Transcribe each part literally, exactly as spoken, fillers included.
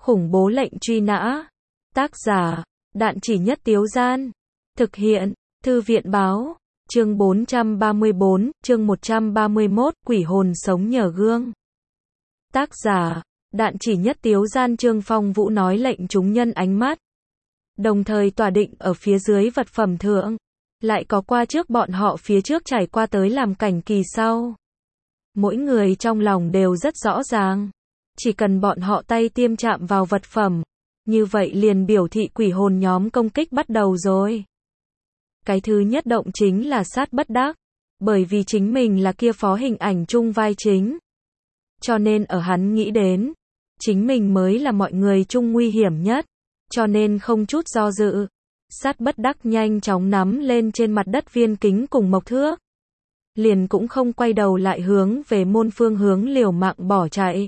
Khủng bố lệnh truy nã. Tác giả, Đạn Chỉ Nhất Tiếu Gian. Thực hiện, Thư viện báo. Chương bốn trăm ba mươi bốn, chương một trăm ba mươi mốt, quỷ hồn sống nhờ gương. Tác giả, Đạn Chỉ Nhất Tiếu Gian. Trương Phong Vũ nói lệnh chúng nhân ánh mắt. Đồng thời tỏa định ở phía dưới vật phẩm thượng. Lại có qua trước bọn họ phía trước trải qua tới làm cảnh kỳ sau. Mỗi người trong lòng đều rất rõ ràng. Chỉ cần bọn họ tay tiêm chạm vào vật phẩm. Như vậy liền biểu thị quỷ hồn nhóm công kích bắt đầu rồi. Cái thứ nhất động chính là sát bất đắc. Bởi vì chính mình là kia phó hình ảnh chung vai chính. Cho nên ở hắn nghĩ đến. Chính mình mới là mọi người chung nguy hiểm nhất. Cho nên không chút do dự. Sát bất đắc nhanh chóng nắm lên trên mặt đất viên kính cùng mộc thước. Liền cũng không quay đầu lại hướng về môn phương hướng liều mạng bỏ chạy.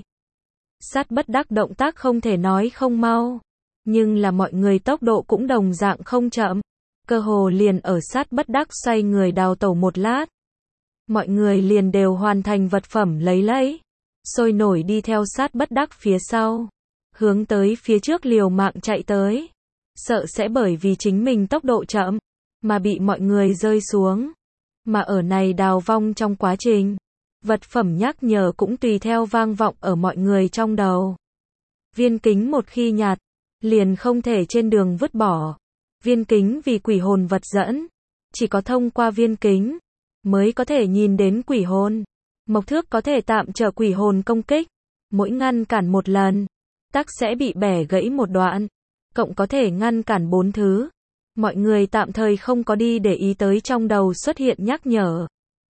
Sát bất đắc động tác không thể nói không mau. Nhưng là mọi người tốc độ cũng đồng dạng không chậm. Cơ hồ liền ở sát bất đắc xoay người đào tẩu một lát. Mọi người liền đều hoàn thành vật phẩm lấy lấy. Sôi nổi đi theo sát bất đắc phía sau. Hướng tới phía trước liều mạng chạy tới. Sợ sẽ bởi vì chính mình tốc độ chậm. Mà bị mọi người rơi xuống. Mà ở này đào vong trong quá trình. Vật phẩm nhắc nhở cũng tùy theo vang vọng ở mọi người trong đầu. Viên kính một khi nhạt. Liền không thể trên đường vứt bỏ. Viên kính vì quỷ hồn vật dẫn. Chỉ có thông qua viên kính. Mới có thể nhìn đến quỷ hồn. Mộc thước có thể tạm trợ quỷ hồn công kích. Mỗi ngăn cản một lần. Tắc sẽ bị bẻ gãy một đoạn. Cộng có thể ngăn cản bốn thứ. Mọi người tạm thời không có đi để ý tới trong đầu xuất hiện nhắc nhở.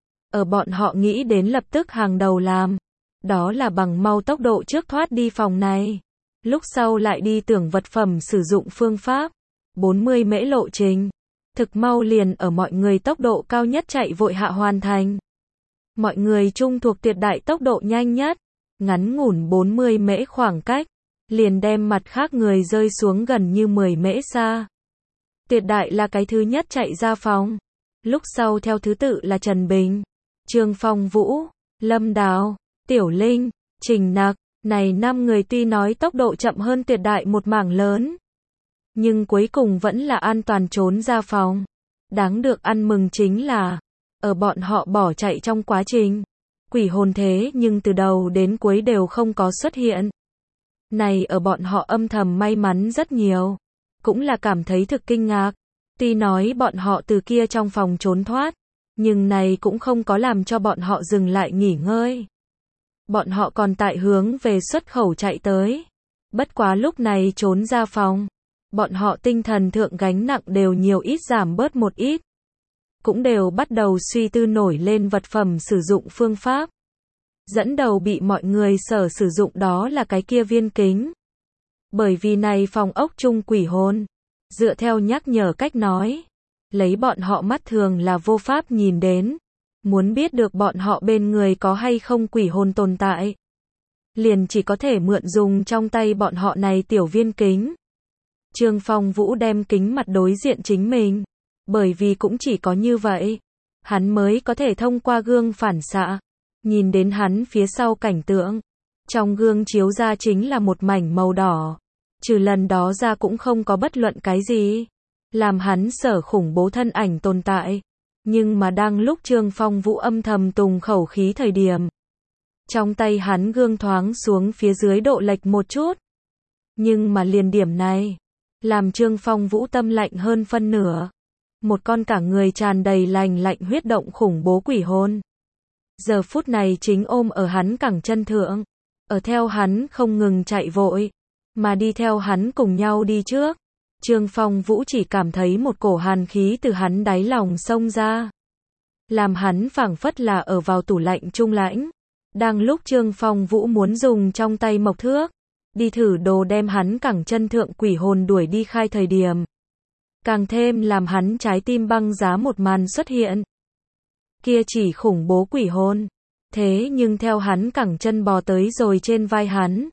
Ở bọn họ nghĩ đến lập tức hàng đầu làm. Đó là bằng mau tốc độ trước thoát đi phòng này. Lúc sau lại đi tưởng vật phẩm sử dụng phương pháp. bốn mươi mễ lộ trình. Thực mau liền ở mọi người tốc độ cao nhất chạy vội hạ hoàn thành. Mọi người chung thuộc tuyệt đại tốc độ nhanh nhất. Ngắn ngủn bốn mươi mễ khoảng cách. Liền đem mặt khác người rơi xuống gần như mười mễ xa. Tuyệt đại là cái thứ nhất chạy ra phòng. Lúc sau theo thứ tự là Trần Bình, Trương Phong Vũ, Lâm Đào, Tiểu Linh, Trình Nặc. Này năm người tuy nói tốc độ chậm hơn tuyệt đại một mảng lớn. Nhưng cuối cùng vẫn là an toàn trốn ra phòng. Đáng được ăn mừng chính là, ở bọn họ bỏ chạy trong quá trình. Quỷ hồn thế nhưng từ đầu đến cuối đều không có xuất hiện. Này ở bọn họ âm thầm may mắn rất nhiều. Cũng là cảm thấy thực kinh ngạc. Tuy nói bọn họ từ kia trong phòng trốn thoát. Nhưng này cũng không có làm cho bọn họ dừng lại nghỉ ngơi. Bọn họ còn tại hướng về xuất khẩu chạy tới. Bất quá lúc này trốn ra phòng. Bọn họ tinh thần thượng gánh nặng đều nhiều ít giảm bớt một ít. Cũng đều bắt đầu suy tư nổi lên vật phẩm sử dụng phương pháp. Dẫn đầu bị mọi người sở sử dụng đó là cái kia viên kính. Bởi vì này phòng ốc chung quỷ hồn. Dựa theo nhắc nhở cách nói. Lấy bọn họ mắt thường là vô pháp nhìn đến. Muốn biết được bọn họ bên người có hay không quỷ hồn tồn tại. Liền chỉ có thể mượn dùng trong tay bọn họ này tiểu viên kính. Trương Phong Vũ đem kính mặt đối diện chính mình. Bởi vì cũng chỉ có như vậy. Hắn mới có thể thông qua gương phản xạ. Nhìn đến hắn phía sau cảnh tượng. Trong gương chiếu ra chính là một mảnh màu đỏ. Trừ lần đó ra cũng không có bất luận cái gì. Làm hắn sở khủng bố thân ảnh tồn tại. Nhưng mà đang lúc Trương Phong Vũ âm thầm tùng khẩu khí thời điểm. Trong tay hắn gương thoáng xuống phía dưới độ lệch một chút. Nhưng mà liền điểm này. Làm Trương Phong Vũ tâm lạnh hơn phân nửa. Một con cả người tràn đầy lành lạnh huyết động khủng bố quỷ hồn. Giờ phút này chính ôm ở hắn cẳng chân thượng. Ở theo hắn không ngừng chạy vội. Mà đi theo hắn cùng nhau đi trước. Trương Phong Vũ chỉ cảm thấy một cổ hàn khí từ hắn đáy lòng xông ra. Làm hắn phảng phất là ở vào tủ lạnh trung lãnh. Đang lúc Trương Phong Vũ muốn dùng trong tay mộc thước. Đi thử đồ đem hắn cẳng chân thượng quỷ hồn đuổi đi khai thời điểm. Càng thêm làm hắn trái tim băng giá một màn xuất hiện. Kia chỉ khủng bố quỷ hồn. Thế nhưng theo hắn cẳng chân bò tới rồi trên vai hắn.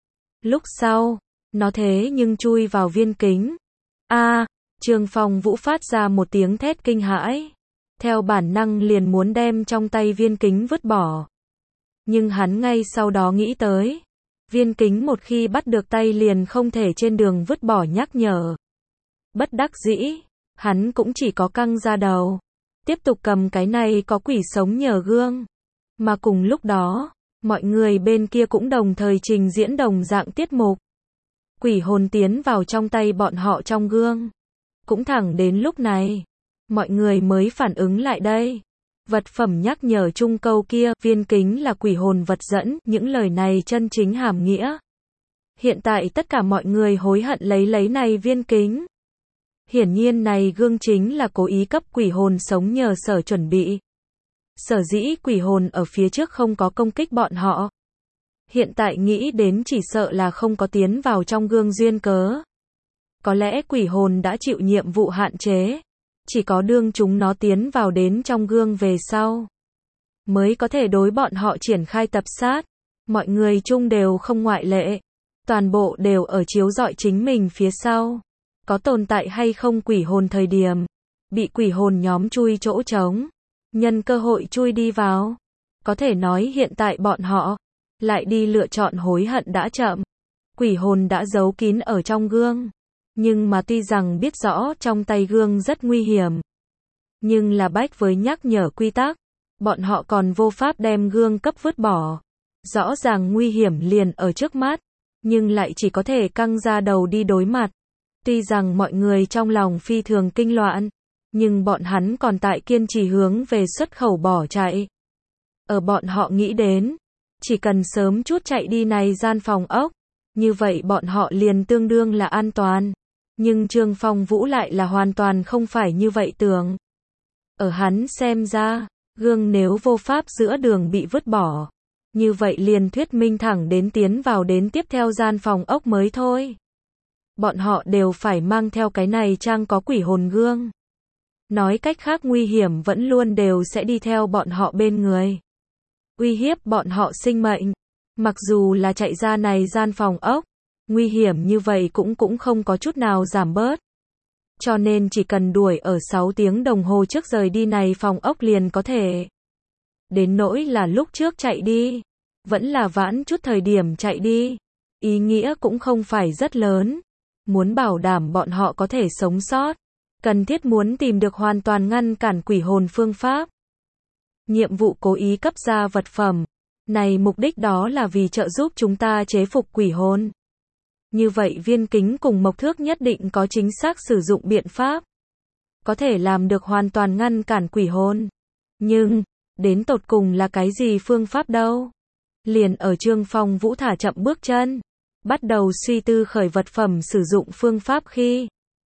Lúc sau, nó thế nhưng chui vào viên kính. A, Trương Phong Vũ phát ra một tiếng thét kinh hãi. Theo bản năng liền muốn đem trong tay viên kính vứt bỏ. Nhưng hắn ngay sau đó nghĩ tới. Viên Kính một khi bắt được tay liền không thể trên đường vứt bỏ nhắc nhở. Bất đắc dĩ, hắn cũng chỉ có căng ra đầu. Tiếp tục cầm cái này có quỷ sống nhờ gương. Mà cùng lúc đó, mọi người bên kia cũng đồng thời trình diễn đồng dạng tiết mục. Quỷ hồn tiến vào trong tay bọn họ trong gương. Cũng thẳng đến lúc này, mọi người mới phản ứng lại đây. Vật phẩm nhắc nhở chung câu kia, Viên Kính là quỷ hồn vật dẫn, những lời này chân chính hàm nghĩa. Hiện tại tất cả mọi người hối hận lấy lấy này Viên Kính. Hiển nhiên này gương chính là cố ý cấp quỷ hồn sống nhờ sở chuẩn bị. Sở dĩ quỷ hồn ở phía trước không có công kích bọn họ. Hiện tại nghĩ đến chỉ sợ là không có tiến vào trong gương duyên cớ. Có lẽ quỷ hồn đã chịu nhiệm vụ hạn chế. Chỉ có đương chúng nó tiến vào đến trong gương về sau. Mới có thể đối bọn họ triển khai tập sát. Mọi người chung đều không ngoại lệ. Toàn bộ đều ở chiếu rọi chính mình phía sau. Có tồn tại hay không quỷ hồn thời điểm. Bị quỷ hồn nhóm chui chỗ trống. Nhân cơ hội chui đi vào. Có thể nói hiện tại bọn họ. Lại đi lựa chọn hối hận đã chậm. Quỷ hồn đã giấu kín ở trong gương. Nhưng mà tuy rằng biết rõ trong tay gương rất nguy hiểm. Nhưng là bách với nhắc nhở quy tắc. Bọn họ còn vô pháp đem gương cấp vứt bỏ. Rõ ràng nguy hiểm liền ở trước mắt. Nhưng lại chỉ có thể căng ra đầu đi đối mặt. Tuy rằng mọi người trong lòng phi thường kinh loạn. Nhưng bọn hắn còn tại kiên trì hướng về xuất khẩu bỏ chạy. Ở bọn họ nghĩ đến. Chỉ cần sớm chút chạy đi này gian phòng ốc. Như vậy bọn họ liền tương đương là an toàn. Nhưng Trương Phong Vũ lại là hoàn toàn không phải như vậy tưởng. Ở hắn xem ra, gương nếu vô pháp giữa đường bị vứt bỏ. Như vậy liền thuyết minh thẳng đến tiến vào đến tiếp theo gian phòng ốc mới thôi. Bọn họ đều phải mang theo cái này trang có quỷ hồn gương. Nói cách khác nguy hiểm vẫn luôn đều sẽ đi theo bọn họ bên người. Uy hiếp bọn họ sinh mệnh. Mặc dù là chạy ra này gian phòng ốc. Nguy hiểm như vậy cũng cũng không có chút nào giảm bớt. Cho nên chỉ cần đuổi ở sáu tiếng đồng hồ trước rời đi này phòng ốc liền có thể. Đến nỗi là lúc trước chạy đi. Vẫn là vãn chút thời điểm chạy đi. Ý nghĩa cũng không phải rất lớn. Muốn bảo đảm bọn họ có thể sống sót. Cần thiết muốn tìm được hoàn toàn ngăn cản quỷ hồn phương pháp. Nhiệm vụ cố ý cấp ra vật phẩm. Này mục đích đó là vì trợ giúp chúng ta chế phục quỷ hồn. Như vậy Viên Kính cùng Mộc Thước nhất định có chính xác sử dụng biện pháp. Có thể làm được hoàn toàn ngăn cản quỷ hồn. Nhưng, đến tột cùng là cái gì phương pháp đâu? Liền ở Trương Phong Vũ thả chậm bước chân. Bắt đầu suy tư khởi vật phẩm sử dụng phương pháp khi.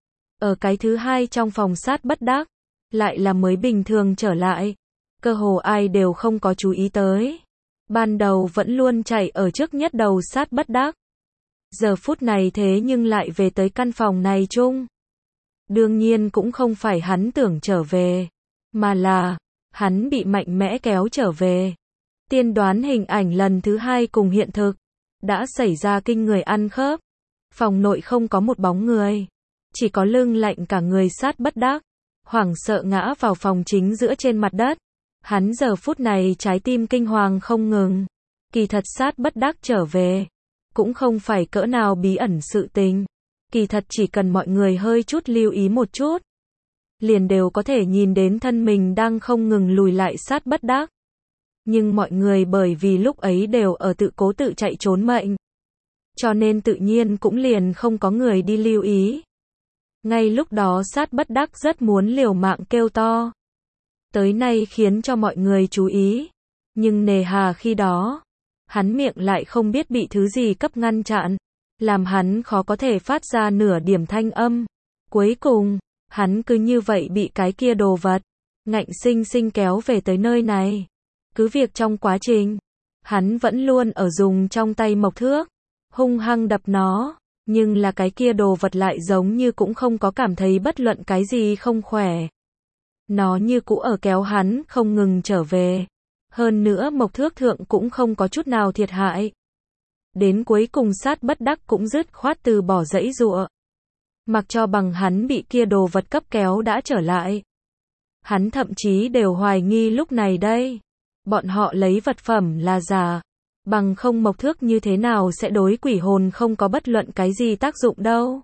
Ở cái thứ hai trong phòng sát bất đắc. Lại là mới bình thường trở lại. Cơ hồ ai đều không có chú ý tới. Ban đầu vẫn luôn chạy ở trước nhất đầu sát bất đắc. Giờ phút này thế nhưng lại về tới căn phòng này chung. Đương nhiên cũng không phải hắn tưởng trở về. Mà là, hắn bị mạnh mẽ kéo trở về. Tiên đoán hình ảnh lần thứ hai cùng hiện thực. Đã xảy ra kinh người ăn khớp. Phòng nội không có một bóng người. Chỉ có lưng lạnh cả người sát bất đắc. Hoảng sợ ngã vào phòng chính giữa trên mặt đất. Hắn giờ phút này trái tim kinh hoàng không ngừng. Kỳ thật sát bất đắc trở về. Cũng không phải cỡ nào bí ẩn sự tình. Kỳ thật chỉ cần mọi người hơi chút lưu ý một chút. Liền đều có thể nhìn đến thân mình đang không ngừng lùi lại sát bất đắc. Nhưng mọi người bởi vì lúc ấy đều ở tự cố tự chạy trốn mệnh. Cho nên tự nhiên cũng liền không có người đi lưu ý. Ngay lúc đó sát bất đắc rất muốn liều mạng kêu to. Tới nay khiến cho mọi người chú ý. Nhưng nề hà khi đó. Hắn miệng lại không biết bị thứ gì cấp ngăn chặn. Làm hắn khó có thể phát ra nửa điểm thanh âm. Cuối cùng, hắn cứ như vậy bị cái kia đồ vật. Ngạnh sinh sinh kéo về tới nơi này. Cứ việc trong quá trình. Hắn vẫn luôn ở dùng trong tay Mộc Thước. Hung hăng đập nó. Nhưng là cái kia đồ vật lại giống như cũng không có cảm thấy bất luận cái gì không khỏe. Nó như cũ ở kéo hắn không ngừng trở về. Hơn nữa Mộc Thước thượng cũng không có chút nào thiệt hại. Đến cuối cùng sát bất đắc cũng dứt khoát từ bỏ dãy dụa. Mặc cho bằng hắn bị kia đồ vật cấp kéo đã trở lại. Hắn thậm chí đều hoài nghi lúc này đây. Bọn họ lấy vật phẩm là giả. Bằng không mộc thước như thế nào sẽ đối quỷ hồn không có bất luận cái gì tác dụng đâu.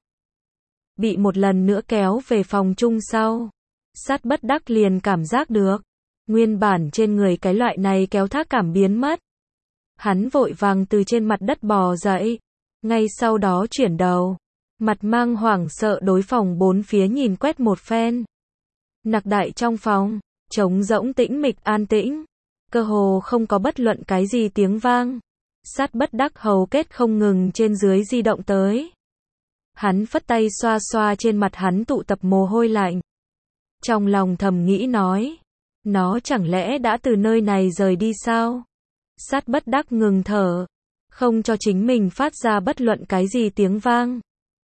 Bị một lần nữa kéo về phòng chung sau. Sát bất đắc liền cảm giác được. Nguyên bản trên người cái loại này kéo thác cảm biến mất. Hắn vội vàng từ trên mặt đất bò dậy. Ngay sau đó chuyển đầu. Mặt mang hoảng sợ đối phòng bốn phía nhìn quét một phen. Nặc đại trong phòng, trống rỗng tĩnh mịch an tĩnh. Cơ hồ không có bất luận cái gì tiếng vang. Sát bất đắc hầu kết không ngừng trên dưới di động tới. Hắn phất tay xoa xoa trên mặt hắn tụ tập mồ hôi lạnh. Trong lòng thầm nghĩ nói. Nó chẳng lẽ đã từ nơi này rời đi sao? Sát bất đắc ngừng thở. Không cho chính mình phát ra bất luận cái gì tiếng vang.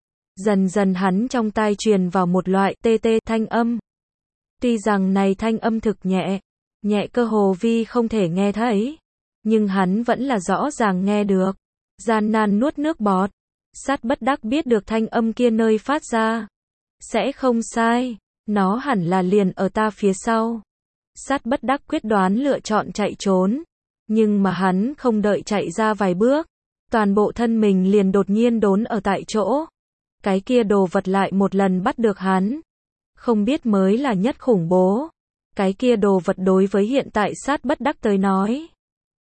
Dần dần hắn trong tai truyền vào một loại tê tê thanh âm. Tuy rằng này thanh âm thực nhẹ. Nhẹ cơ hồ vi không thể nghe thấy. Nhưng hắn vẫn là rõ ràng nghe được. Gian nan nuốt nước bọt. Sát bất đắc biết được thanh âm kia nơi phát ra. Sẽ không sai. Nó hẳn là liền ở ta phía sau. Sát bất đắc quyết đoán lựa chọn chạy trốn. Nhưng mà hắn không đợi chạy ra vài bước. Toàn bộ thân mình liền đột nhiên đốn ở tại chỗ. Cái kia đồ vật lại một lần bắt được hắn. Không biết mới là nhất khủng bố. Cái kia đồ vật đối với hiện tại sát bất đắc tới nói.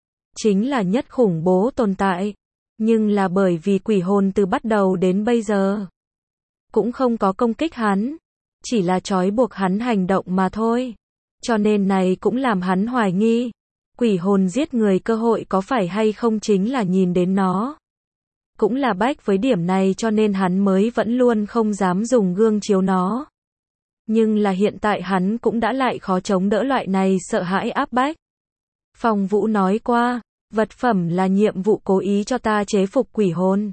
Chính là nhất khủng bố tồn tại. Nhưng là bởi vì quỷ hồn từ bắt đầu đến bây giờ. Cũng không có công kích hắn. Chỉ là trói buộc hắn hành động mà thôi. Cho nên này cũng làm hắn hoài nghi. Quỷ hồn giết người cơ hội có phải hay không chính là nhìn đến nó. Cũng là bách với điểm này cho nên hắn mới vẫn luôn không dám dùng gương chiếu nó. Nhưng là hiện tại hắn cũng đã lại khó chống đỡ loại này sợ hãi áp bách. Phong Vũ nói qua, vật phẩm là nhiệm vụ cố ý cho ta chế phục quỷ hồn.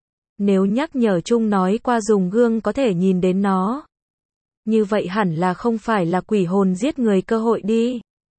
Nếu nhắc nhở chung nói qua dùng gương có thể nhìn đến nó. Như vậy hẳn là không phải là quỷ hồn giết người cơ hội đi.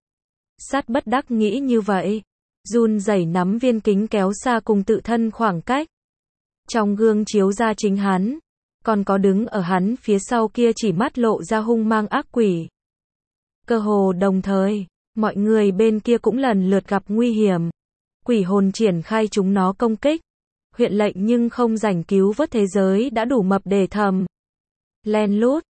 Sát bất đắc nghĩ như vậy. Run rẩy nắm viên kính kéo xa cùng tự thân khoảng cách. Trong gương chiếu ra chính hắn. Còn có đứng ở hắn phía sau kia chỉ mắt lộ ra hung mang ác quỷ. Cơ hồ đồng thời, mọi người bên kia cũng lần lượt gặp nguy hiểm. Quỷ hồn triển khai chúng nó công kích. Huyện lệnh nhưng không rảnh cứu vớt thế giới đã đủ mập để thầm. Len lút,